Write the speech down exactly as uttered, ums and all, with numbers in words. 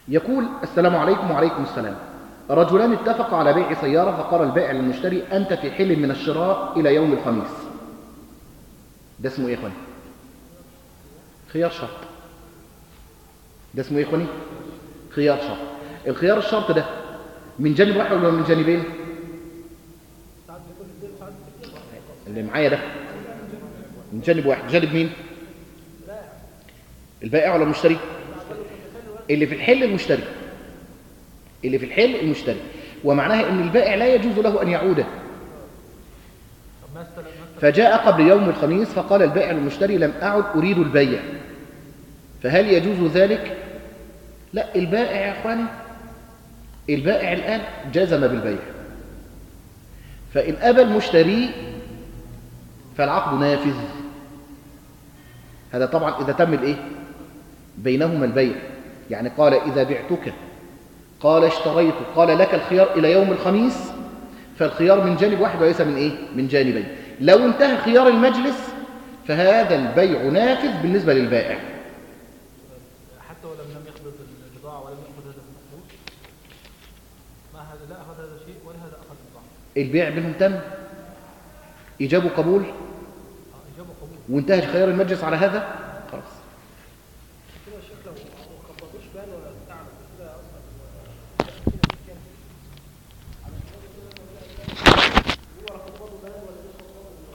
يقول: السلام عليكم. وعليكم السلام. رجلان اتفقا على بيع سيارة، فقال البائع للمشتري: أنت في حل من الشراء إلى يوم الخميس. ده اسمه إيه يا إخواني؟ خيار شرط. ده اسمه إيه يا إخواني؟ خيار شرط. الخيار الشرط ده من جانب واحد ولا من جانبين؟ اللي معايا ده من جانب واحد. جانب مين؟ البائع ولا المشتري؟ اللي في الحل المشتري. اللي في الحل المشتري. ومعناها ان البائع لا يجوز له ان يعوده. فجاء قبل يوم الخميس فقال البائع للمشتري: لم اعد اريد البيع، فهل يجوز ذلك؟ لا، البائع يا اخواني، البائع الان جزم بالبيع، فان ابى المشتري فالعقد نافذ. هذا طبعا اذا تم الايه بينهما البيع. يعني قال: اذا بعتك، قال اشتريت، قال لك الخيار إلى يوم الخميس، فالخيار من جانب واحد وليس من إيه؟ من جانبين. لو انتهى خيار المجلس فهذا البيع نافذ بالنسبة للبائع. حتى ولم لم يقبض البضاعة ولم يأخذ هذا المفروض، ما هذا لا أخذ هذا شيء ولا هذا أخذ البضاعة. البيع بينهم تم، إجابة قبول، إجابة قبول، وانتهى خيار المجلس على هذا، خلاص.